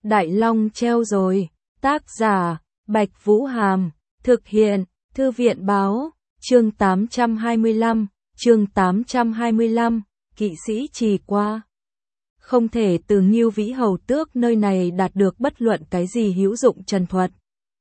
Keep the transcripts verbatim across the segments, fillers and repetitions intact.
Đại Long treo rồi, tác giả, Bạch Vũ Hàm, thực hiện, Thư viện Báo, chương tám trăm hai mươi lăm, chương tám trăm hai mươi lăm, kỵ sĩ trì qua. Không thể từ Ngưu Vĩ Hầu Tước nơi này đạt được bất luận cái gì hữu dụng trần thuật.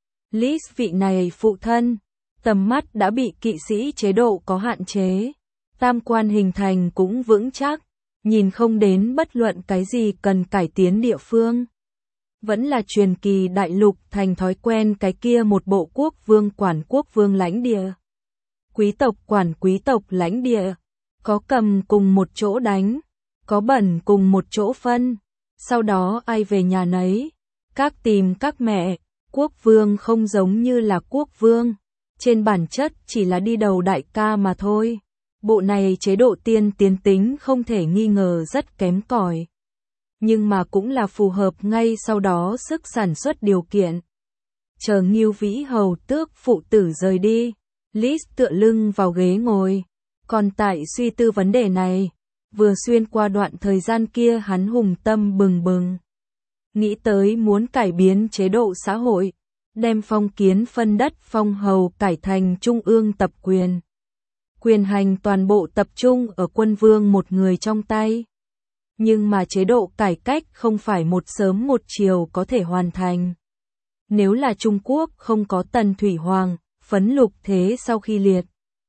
Lis vị này phụ thân, tầm mắt đã bị kỵ sĩ chế độ có hạn chế, tam quan hình thành cũng vững chắc, nhìn không đến bất luận cái gì cần cải tiến địa phương. Vẫn là truyền kỳ đại lục thành thói quen cái kia một bộ quốc vương quản quốc vương lãnh địa. Quý tộc quản quý tộc lãnh địa, có cầm cùng một chỗ đánh, có bẩn cùng một chỗ phân, sau đó ai về nhà nấy, các tìm các mẹ. Quốc vương không giống như là quốc vương, trên bản chất chỉ là đi đầu đại ca mà thôi. Bộ này chế độ tiên tiến tính không thể nghi ngờ rất kém cỏi, nhưng mà cũng là phù hợp ngay sau đó sức sản xuất điều kiện. Chờ Ngưu Vĩ Hầu Tước phụ tử rời đi, Lis tựa lưng vào ghế ngồi, còn tại suy tư vấn đề này, vừa xuyên qua đoạn thời gian kia hắn hùng tâm bừng bừng. Nghĩ tới muốn cải biến chế độ xã hội, đem phong kiến phân đất phong hầu cải thành trung ương tập quyền. Quyền hành toàn bộ tập trung ở quân vương một người trong tay. Nhưng mà chế độ cải cách không phải một sớm một chiều có thể hoàn thành. Nếu là Trung Quốc không có Tần Thủy Hoàng, phấn lục thế sau khi liệt.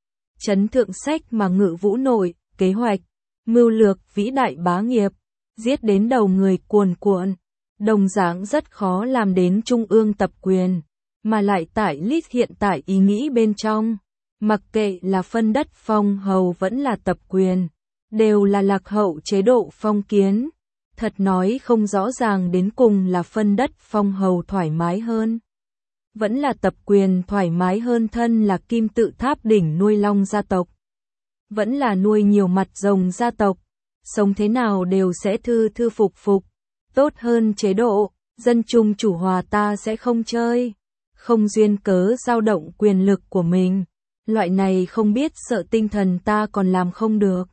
Chấn thượng sách mà ngự vũ nội, kế hoạch, mưu lược vĩ đại bá nghiệp, giết đến đầu người cuồn cuộn. Đồng dạng rất khó làm đến trung ương tập quyền, mà lại tại Lis hiện tại ý nghĩ bên trong, mặc kệ là phân đất phong hầu vẫn là tập quyền, đều là lạc hậu chế độ phong kiến. Thật nói không rõ ràng đến cùng là phân đất phong hầu thoải mái hơn, vẫn là tập quyền thoải mái hơn. Thân là kim tự tháp đỉnh nuôi long gia tộc, vẫn là nuôi nhiều mặt rồng gia tộc, sống thế nào đều sẽ thư thư phục phục. Tốt hơn chế độ, dân chung chủ hòa ta sẽ không chơi, không duyên cớ dao động quyền lực của mình, loại này không biết sợ tinh thần ta còn làm không được.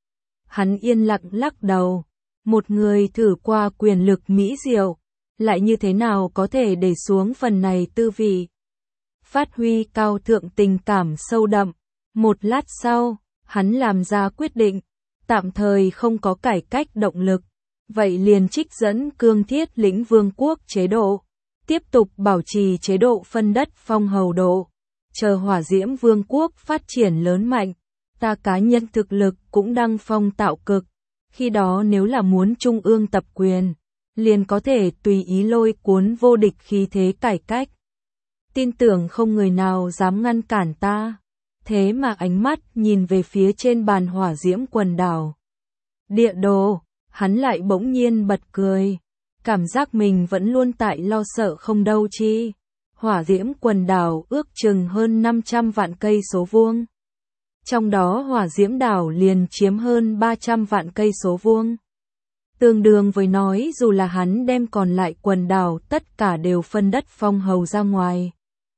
Hắn yên lặng lắc đầu, một người thử qua quyền lực mỹ diệu, lại như thế nào có thể để xuống phần này tư vị. Phát huy cao thượng tình cảm sâu đậm, một lát sau, hắn làm ra quyết định, tạm thời không có cải cách động lực. Vậy liền trích dẫn cương thiết lĩnh vương quốc chế độ, tiếp tục bảo trì chế độ phân đất phong hầu độ, chờ hỏa diễm vương quốc phát triển lớn mạnh, ta cá nhân thực lực cũng đăng phong tạo cực, khi đó nếu là muốn trung ương tập quyền, liền có thể tùy ý lôi cuốn vô địch khí thế cải cách. Tin tưởng không người nào dám ngăn cản ta, thế mà ánh mắt nhìn về phía trên bàn hỏa diễm quần đảo. Địa đồ. Hắn lại bỗng nhiên bật cười, cảm giác mình vẫn luôn tại lo sợ không đâu chi. Hỏa diễm quần đảo ước chừng hơn năm trăm vạn cây số vuông. Trong đó hỏa diễm đảo liền chiếm hơn ba trăm vạn cây số vuông. Tương đương với nói dù là hắn đem còn lại quần đảo tất cả đều phân đất phong hầu ra ngoài.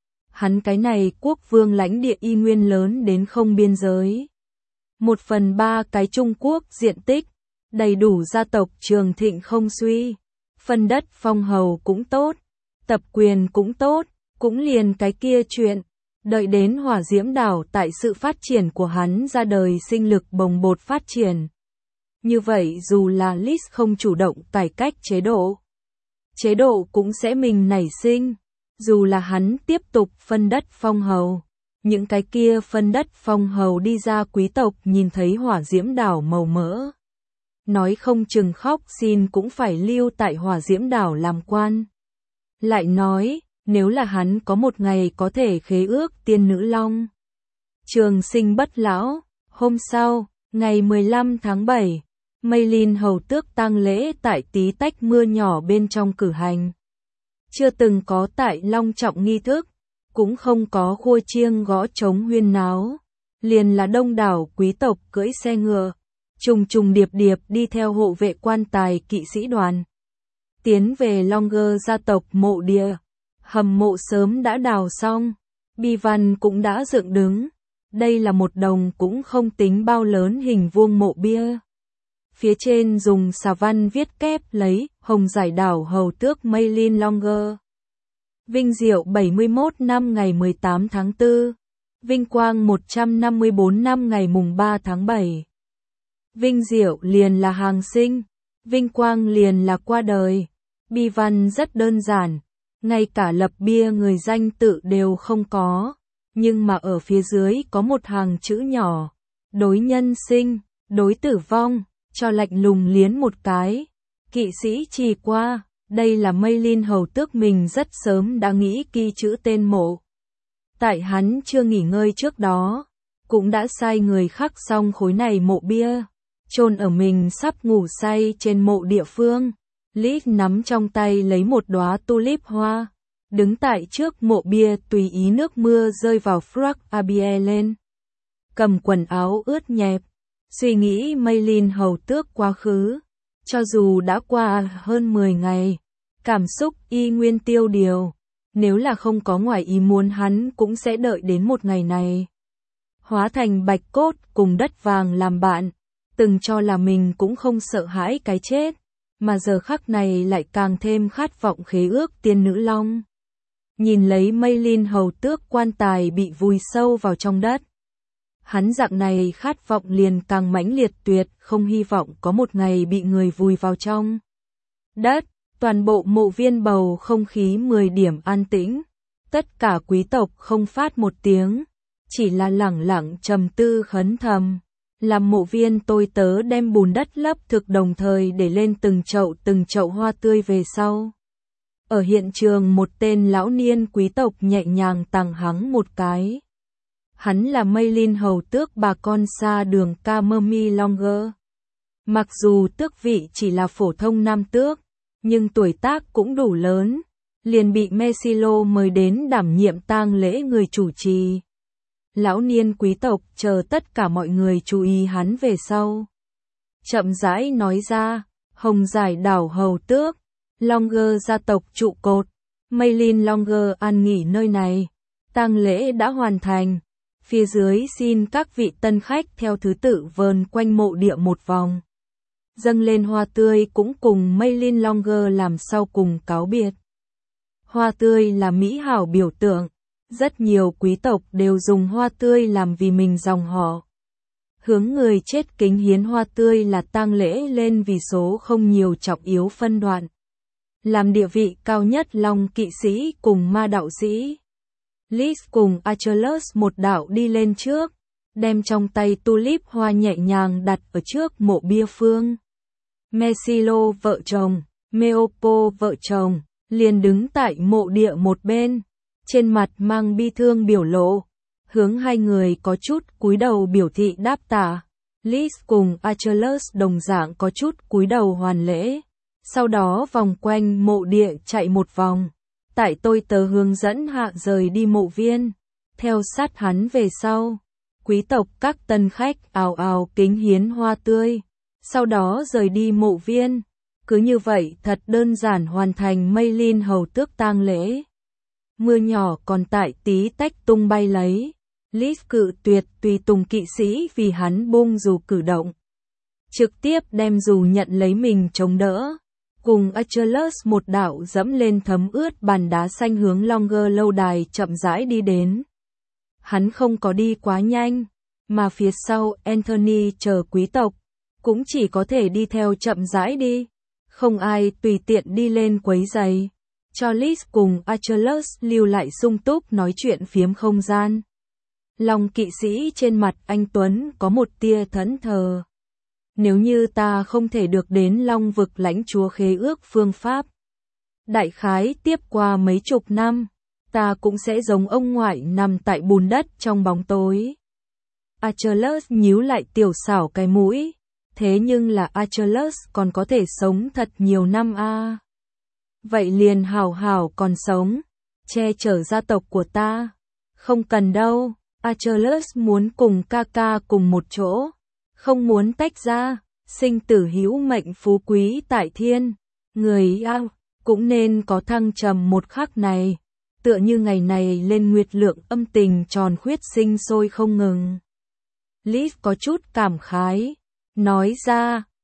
Hắn cái này quốc vương lãnh địa y nguyên lớn đến không biên giới. Một phần ba cái Trung Quốc diện tích. Đầy đủ gia tộc trường thịnh không suy, phân đất phong hầu cũng tốt, tập quyền cũng tốt, cũng liền cái kia chuyện, đợi đến hỏa diễm đảo tại sự phát triển của hắn ra đời sinh lực bồng bột phát triển. Như vậy dù là Lis không chủ động cải cách chế độ, chế độ cũng sẽ mình nảy sinh, dù là hắn tiếp tục phân đất phong hầu, những cái kia phân đất phong hầu đi ra quý tộc nhìn thấy hỏa diễm đảo màu mỡ. Nói không chừng khóc xin cũng phải lưu tại hỏa diễm đảo làm quan. Lại nói, nếu là hắn có một ngày có thể khế ước tiên nữ long, trường sinh bất lão. Hôm sau, ngày mười lăm tháng bảy, Mây Linh Hầu Tước tang lễ tại tí tách mưa nhỏ bên trong cử hành. Chưa từng có tại long trọng nghi thức, cũng không có khua chiêng gõ trống huyên náo, liền là đông đảo quý tộc cưỡi xe ngựa. Trùng trùng điệp điệp đi theo hộ vệ quan tài kỵ sĩ đoàn. Tiến về Longer gia tộc mộ địa. Hầm mộ sớm đã đào xong. Bi văn cũng đã dựng đứng. Đây là một đồng cũng không tính bao lớn hình vuông mộ bia. phía trên dùng xà văn viết kép lấy, Hồng Giải Đảo Hầu Tước Maylin Longer. Vinh diệu bảy mươi mốt năm ngày mười tám tháng tư. Vinh quang một trăm năm mươi bốn năm ngày mùng ba tháng bảy. Vinh diệu liền là hàng sinh, vinh quang liền là qua đời. Bi văn rất đơn giản, ngay cả lập bia người danh tự đều không có, nhưng mà ở phía dưới có một hàng chữ nhỏ, đối nhân sinh, đối tử vong, cho lạnh lùng liến một cái. Kỵ sĩ trì qua, đây là Maylin Hầu Tước mình rất sớm đã nghĩ ký chữ tên mộ. Tại hắn chưa nghỉ ngơi trước đó, cũng đã sai người khắc xong khối này mộ bia, chôn ở mình sắp ngủ say trên mộ địa phương. Liz nắm trong tay lấy một đóa tulip hoa, đứng tại trước mộ bia tùy ý nước mưa rơi vào frock abie lên. Cầm quần áo ướt nhẹp, suy nghĩ Maylin Hầu Tước quá khứ, cho dù đã qua hơn mười ngày, cảm xúc y nguyên tiêu điều, nếu là không có ngoài ý muốn hắn cũng sẽ đợi đến một ngày này. Hóa thành bạch cốt cùng đất vàng làm bạn, từng cho là mình cũng không sợ hãi cái chết, mà giờ khắc này lại càng thêm khát vọng khế ước tiên nữ long. Nhìn lấy Maylin Hầu Tước quan tài bị vùi sâu vào trong đất, hắn dạng này khát vọng liền càng mãnh liệt tuyệt, không hy vọng có một ngày bị người vùi vào trong đất. Toàn bộ mộ viên bầu không khí mười điểm an tĩnh, tất cả quý tộc không phát một tiếng, chỉ là lẳng lặng trầm tư khấn thầm. Làm mộ viên tôi tớ đem bùn đất lấp thực đồng thời để lên từng chậu từng chậu hoa tươi về sau. Ở hiện trường một tên lão niên quý tộc nhẹ nhàng tằng hắng một cái. Hắn là Maylin Hầu Tước bà con xa đường Camermi Longer. Mặc dù tước vị chỉ là phổ thông nam tước, nhưng tuổi tác cũng đủ lớn, liền bị Mesilo mời đến đảm nhiệm tang lễ người chủ trì. Lão niên quý tộc chờ tất cả mọi người chú ý hắn về sau. Chậm rãi nói ra, Hồng Giải Đảo Hầu Tước, Longer gia tộc trụ cột, Maylin Longer an nghỉ nơi này. Tang lễ đã hoàn thành, phía dưới xin các vị tân khách theo thứ tự vờn quanh mộ địa một vòng. Dâng lên hoa tươi cũng cùng Maylin Longer làm sau cùng cáo biệt. Hoa tươi là mỹ hảo biểu tượng, rất nhiều quý tộc đều dùng hoa tươi làm vì mình dòng họ. Hướng người chết kính hiến hoa tươi là tang lễ lên vì số không nhiều trọng yếu phân đoạn. Làm địa vị cao nhất Long kỵ sĩ cùng ma đạo sĩ. Liz cùng Achilles một đạo đi lên trước, đem trong tay tulip hoa nhẹ nhàng đặt ở trước mộ bia phương. Mesilo vợ chồng, Meopo vợ chồng, liền đứng tại mộ địa một bên, trên mặt mang bi thương biểu lộ, hướng hai người có chút cúi đầu biểu thị đáp tả. Liz cùng Achilles đồng dạng có chút cúi đầu hoàn lễ, sau đó vòng quanh mộ địa chạy một vòng, tại tôi tớ hướng dẫn hạ rời đi mộ viên, theo sát hắn về sau. Quý tộc các tân khách ào ào kính hiến hoa tươi, sau đó rời đi mộ viên. Cứ như vậy thật đơn giản hoàn thành Maylin Hầu Tước tang lễ. Mưa nhỏ còn tại tí tách tung bay lấy. Liz cự tuyệt tùy tùng kỵ sĩ vì hắn bung dù cử động. Trực tiếp đem dù nhận lấy mình chống đỡ. Cùng Achilles một đạo dẫm lên thấm ướt bàn đá xanh hướng Longer lâu đài chậm rãi đi đến. Hắn không có đi quá nhanh, mà phía sau Anthony chờ quý tộc, cũng chỉ có thể đi theo chậm rãi đi. Không ai tùy tiện đi lên quấy giày, cho Liz cùng Achilles lưu lại sung túc nói chuyện phiếm không gian. Long kỵ sĩ trên mặt anh Tuấn có một tia thẫn thờ. Nếu như ta không thể được đến Long vực lãnh chúa khế ước phương pháp, đại khái tiếp qua mấy chục năm, ta cũng sẽ giống ông ngoại nằm tại bùn đất trong bóng tối. Achilles nhíu lại tiểu xảo cái mũi. Thế nhưng là Achilles còn có thể sống thật nhiều năm a. À. Vậy liền hào hào còn sống, che chở gia tộc của ta. Không cần đâu, Achilles muốn cùng ca ca cùng một chỗ, không muốn tách ra, sinh tử hữu mệnh phú quý tại thiên. Người a cũng nên có thăng trầm một khắc này, tựa như ngày này lên nguyệt lượng âm tình tròn khuyết sinh sôi không ngừng. Liz có chút cảm khái. Nói ra,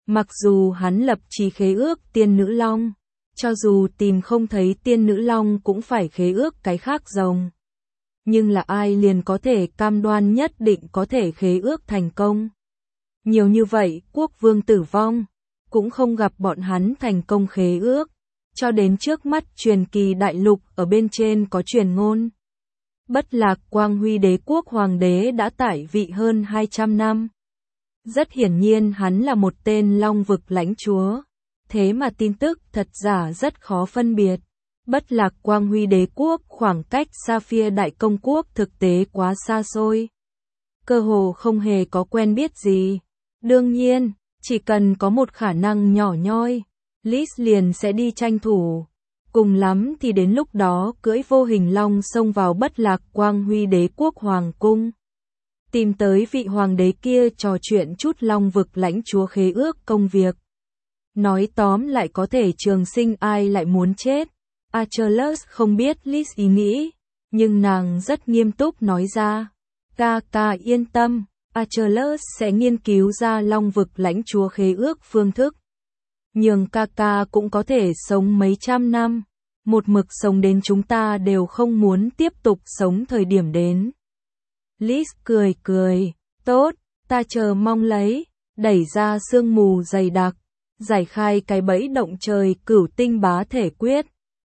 Mặc dù hắn lập chí khế ước tiên nữ long, cho dù tìm không thấy tiên nữ long cũng phải khế ước cái khác rồng. Nhưng là ai liền có thể cam đoan nhất định có thể khế ước thành công. Nhiều như vậy, quốc vương tử vong, cũng không gặp bọn hắn thành công khế ước. Cho đến trước mắt truyền kỳ đại lục ở bên trên có truyền ngôn. Bất Lạc Quang Huy đế quốc hoàng đế đã tại vị hơn hai trăm năm. Rất hiển nhiên hắn là một tên long vực lãnh chúa. Thế mà tin tức thật giả rất khó phân biệt. Bất Lạc Quang Huy đế quốc khoảng cách Sa-phia đại công quốc thực tế quá xa xôi. Cơ hồ không hề có quen biết gì. Đương nhiên, chỉ cần có một khả năng nhỏ nhoi, Liz liền sẽ đi tranh thủ. Cùng lắm thì đến lúc đó cưỡi vô hình long xông vào Bất Lạc Quang Huy đế quốc hoàng cung. Tìm tới vị hoàng đế kia trò chuyện chút long vực lãnh chúa khế ước công việc. Nói tóm lại có thể trường sinh ai lại muốn chết. Achilles không biết Liz ý nghĩ, nhưng nàng rất nghiêm túc nói ra. Ca ca yên tâm, Achilles sẽ nghiên cứu ra long vực lãnh chúa khế ước phương thức. Nhường ca ca cũng có thể sống mấy trăm năm. Một mực sống đến chúng ta đều không muốn tiếp tục sống thời điểm đến. Liz cười cười, tốt, ta chờ mong lấy, đẩy ra sương mù dày đặc, giải khai cái bẫy động trời cửu tinh bá thể quyết.